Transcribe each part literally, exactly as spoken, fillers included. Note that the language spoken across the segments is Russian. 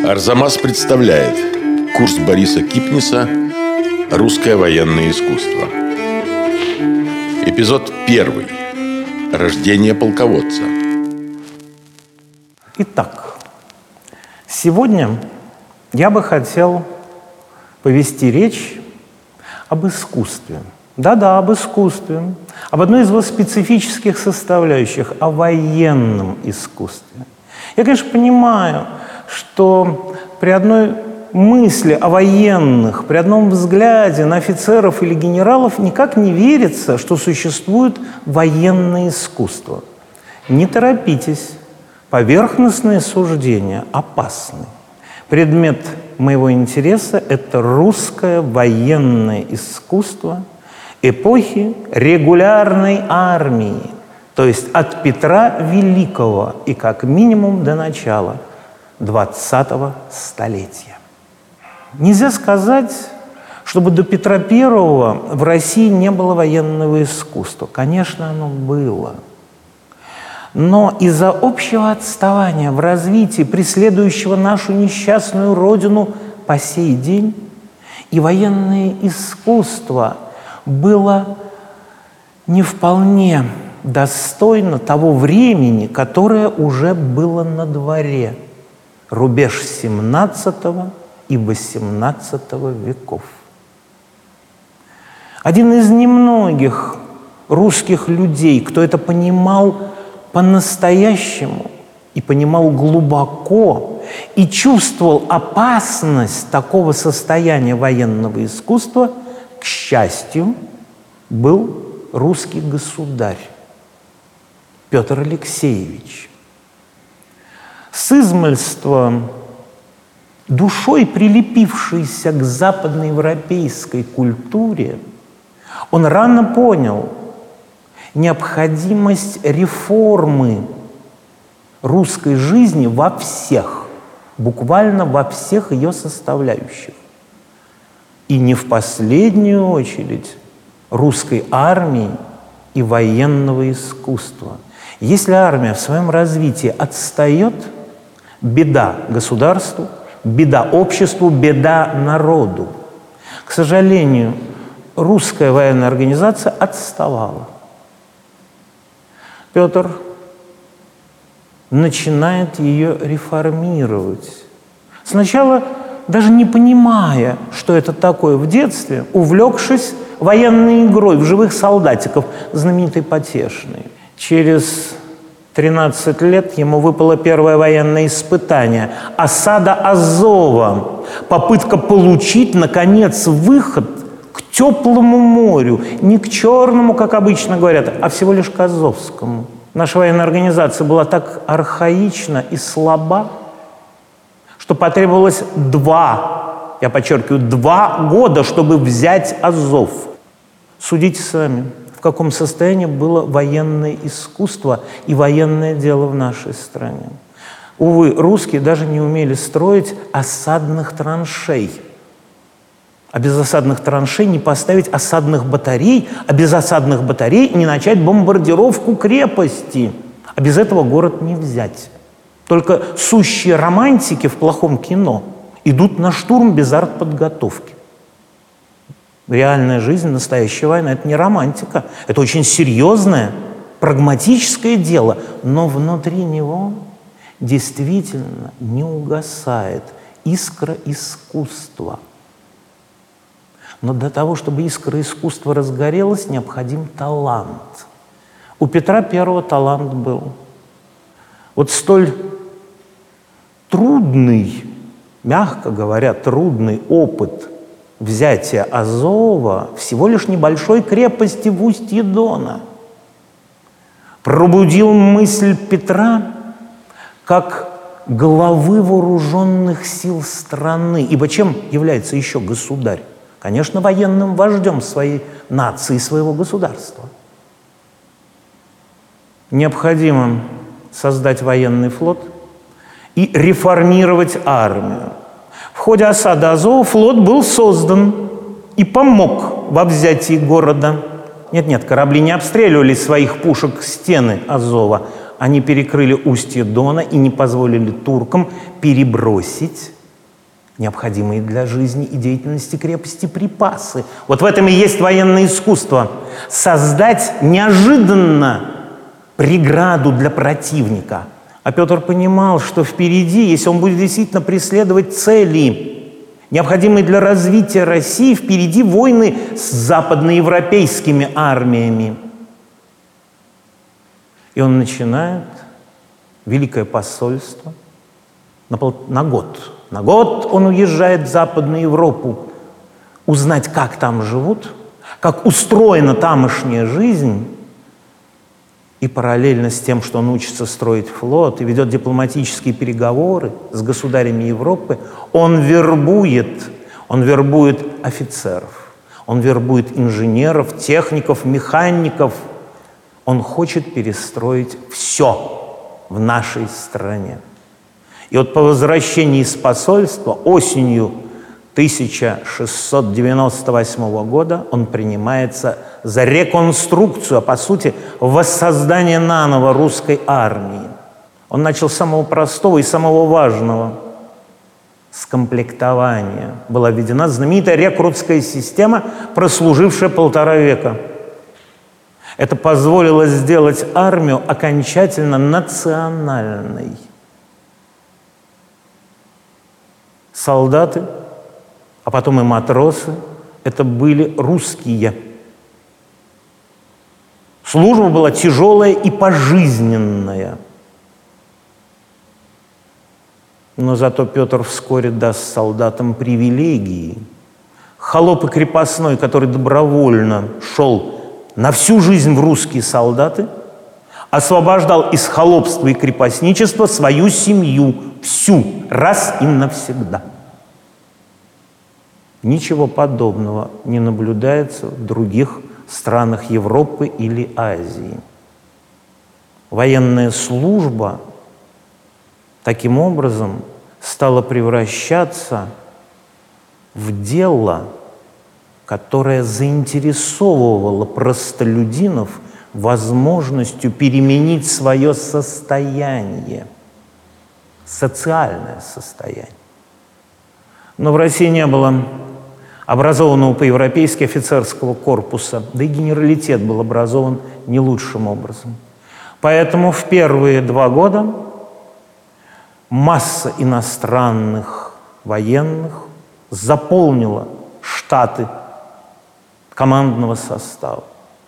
Арзамас представляет курс Бориса Кипниса «Русское военное искусство». Эпизод первый. Рождение полководца. Итак, сегодня я бы хотел повести речь об искусстве. Да-да, об искусстве. Об одной из его специфических составляющих, о военном искусстве. Я, конечно, понимаю, что при одной мысли о военных, при одном взгляде на офицеров или генералов никак не верится, что существует военное искусство. Не торопитесь. Поверхностные суждения опасны. Предмет моего интереса – это русское военное искусство эпохи регулярной армии, то есть от Петра Великого и как минимум до начала двадцатого столетия. Нельзя сказать, чтобы до Петра Первого в России не было военного искусства. Конечно, оно было. Но из-за общего отставания в развитии, преследующего нашу несчастную родину по сей день, и военное искусство было не вполне достойно того времени, которое уже было на дворе, рубеж семнадцатого и восемнадцатого веков. Один из немногих русских людей, кто это понимал по-настоящему и понимал глубоко, и чувствовал опасность такого состояния военного искусства, к счастью, был русский государь Петр Алексеевич. С измальства душой прилепившийся к западноевропейской культуре, он рано понял необходимость реформы русской жизни во всех, буквально во всех ее составляющих. И не в последнюю очередь русской армии и военного искусства. Если армия в своем развитии отстает, беда государству, беда обществу, беда народу. К сожалению, русская военная организация отставала. Петр начинает ее реформировать. Сначала даже не понимая, что это такое в детстве, увлекшись военной игрой в живых солдатиков, знаменитой Потешной. Через тринадцать лет ему выпало первое военное испытание – осада Азова, попытка получить, наконец, выход к теплому морю, не к Черному, как обычно говорят, а всего лишь к Азовскому. Наша военная организация была так архаична и слаба, что потребовалось два, я подчеркиваю, два года, чтобы взять Азов. Судите сами, в каком состоянии было военное искусство и военное дело в нашей стране. Увы, русские даже не умели строить осадных траншей. А без осадных траншей не поставить осадных батарей, а без осадных батарей не начать бомбардировку крепости. А без этого город не взять. Только сущие романтики в плохом кино идут на штурм без артподготовки. Реальная жизнь, настоящая война – это не романтика. Это очень серьезное, прагматическое дело. Но внутри него действительно не угасает искра искусства. Но для того, чтобы искра искусства разгорелась, необходим талант. У Петра Первого талант был. Вот столь трудный, мягко говоря, трудный опыт взятия Азова, всего лишь небольшой крепости в устье Дона, пробудил мысль Петра как главы вооруженных сил страны. Ибо чем является еще государь? Конечно, военным вождем своей нации, своего государства. Необходимо создать военный флот и реформировать армию. В ходе осады Азова флот был создан и помог во взятии города. Нет-нет, корабли не обстреливали своих пушек стены Азова. Они перекрыли устье Дона и не позволили туркам перебросить необходимые для жизни и деятельности крепости припасы. Вот в этом и есть военное искусство. Создать неожиданно преграду для противника. А Петр понимал, что впереди, если он будет действительно преследовать цели, необходимые для развития России, впереди войны с западноевропейскими армиями. И он начинает Великое посольство на, пол... на год. На год он уезжает в Западную Европу узнать, как там живут, как устроена тамошняя жизнь. И параллельно с тем, что он учится строить флот и ведет дипломатические переговоры с государями Европы, он вербует, он вербует офицеров, он вербует инженеров, техников, механиков. Он хочет перестроить все в нашей стране. И вот по возвращении из посольства осенью тысяча шестьсот девяносто восьмого года он принимается за реконструкцию, а по сути воссоздание наново русской армии. Он начал с самого простого и самого важного – с комплектования. Была введена знаменитая рекрутская система, прослужившая полтора века. Это позволило сделать армию окончательно национальной. Солдаты, а потом и матросы – это были русские. Служба была тяжелая и пожизненная. Но зато Петр вскоре даст солдатам привилегии. Холоп и крепостной, который добровольно шел на всю жизнь в русские солдаты, освобождал из холопства и крепостничества свою семью, всю, раз и навсегда. Ничего подобного не наблюдается в других странах Европы или Азии. Военная служба таким образом стала превращаться в дело, которое заинтересовывало простолюдинов возможностью переменить свое состояние, социальное состояние. Но в России не было образованного по-европейски офицерского корпуса, да и генералитет был образован не лучшим образом. Поэтому в первые два года масса иностранных военных заполнила штаты командного состава.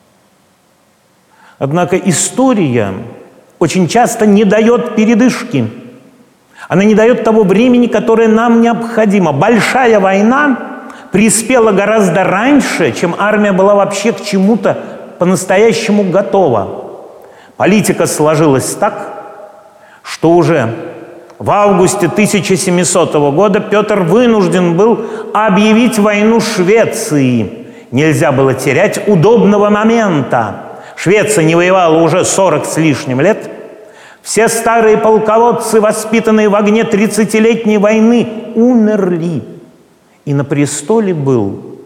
Однако история очень часто не дает передышки. Она не дает того времени, которое нам необходимо. Большая война приспела гораздо раньше, чем армия была вообще к чему-то по-настоящему готова. Политика сложилась так, что уже в августе тысяча семисотого года Петр вынужден был объявить войну Швеции. Нельзя было терять удобного момента. Швеция не воевала уже сорок с лишним лет. Все старые полководцы, воспитанные в огне тридцатилетней войны, умерли. И на престоле был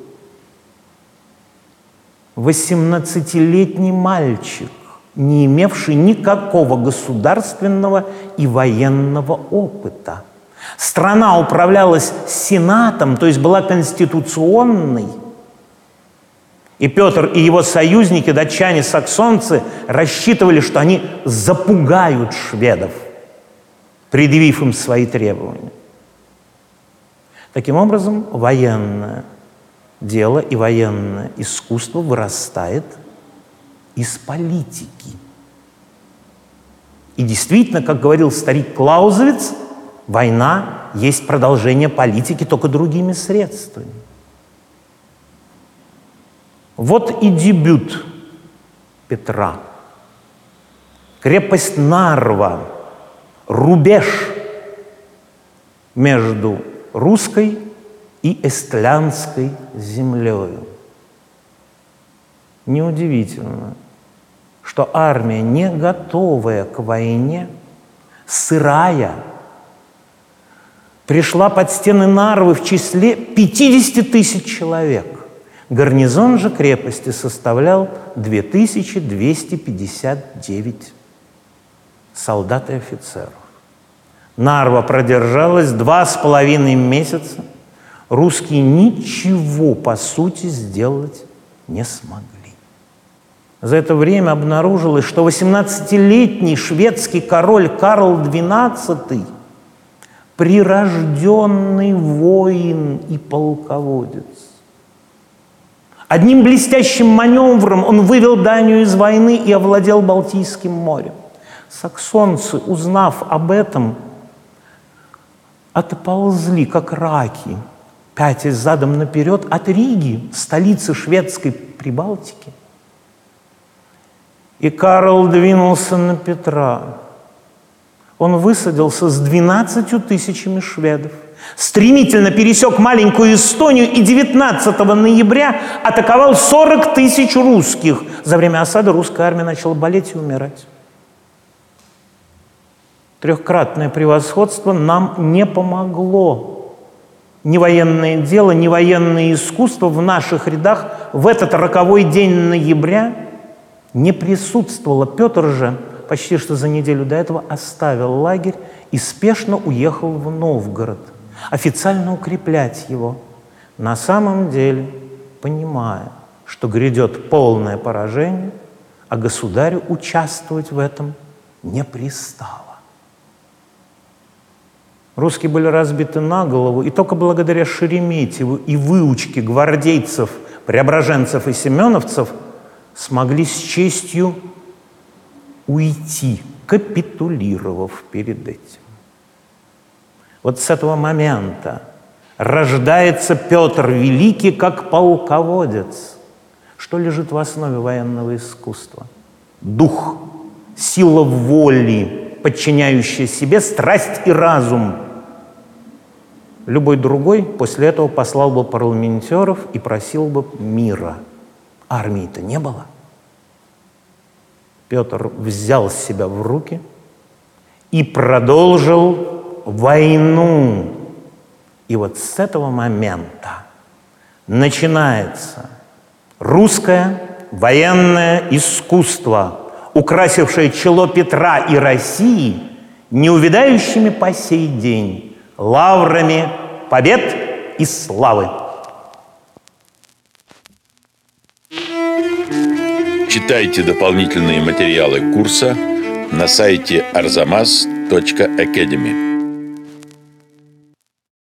восемнадцатилетний мальчик, не имевший никакого государственного и военного опыта. Страна управлялась сенатом, то есть была конституционной. И Петр и его союзники, датчане-саксонцы, рассчитывали, что они запугают шведов, предъявив им свои требования. Таким образом, военное дело и военное искусство вырастает из политики. И действительно, как говорил старик Клаузевиц, война есть продолжение политики, только другими средствами. Вот и дебют Петра. Крепость Нарва, рубеж между русской и эстлянской землею. Неудивительно, что армия, не готовая к войне, сырая, пришла под стены Нарвы в числе пятидесяти тысяч человек. Гарнизон же крепости составлял две тысячи двести пятьдесят девять солдат и офицеров. Нарва продержалась два с половиной месяца. Русские ничего, по сути, сделать не смогли. За это время обнаружилось, что восемнадцатилетний шведский король Карл двенадцатый – прирожденный воин и полководец. Одним блестящим маневром он вывел Данию из войны и овладел Балтийским морем. Саксонцы, узнав об этом, отползли, как раки, пятясь задом наперед от Риги, столицы шведской Прибалтики. И Карл двинулся на Петра. Он высадился с двенадцатью тысячами шведов, стремительно пересек маленькую Эстонию и девятнадцатого ноября атаковал сорок тысяч русских. За время осады русская армия начала болеть и умирать. Трехкратное превосходство нам не помогло. Ни военное дело, ни военное искусство в наших рядах в этот роковой день ноября не присутствовало. Петр же почти что за неделю до этого оставил лагерь и спешно уехал в Новгород, официально укреплять его, на самом деле понимая, что грядет полное поражение, а государю участвовать в этом не пристало. Русские были разбиты на голову, и только благодаря Шереметьеву и выучке гвардейцев, преображенцев и семеновцев смогли с честью уйти, капитулировав перед этим. Вот с этого момента рождается Петр Великий как полководец. Что лежит в основе военного искусства? Дух, сила воли, подчиняющая себе страсть и разум. Любой другой после этого послал бы парламентеров и просил бы мира. Армии-то не было. Петр взял себя в руки и продолжил войну. И вот с этого момента начинается русское военное искусство, украсившее чело Петра и России неувядающими по сей день лаврами побед и славы. Читайте дополнительные материалы курса на сайте арзамас точка академи.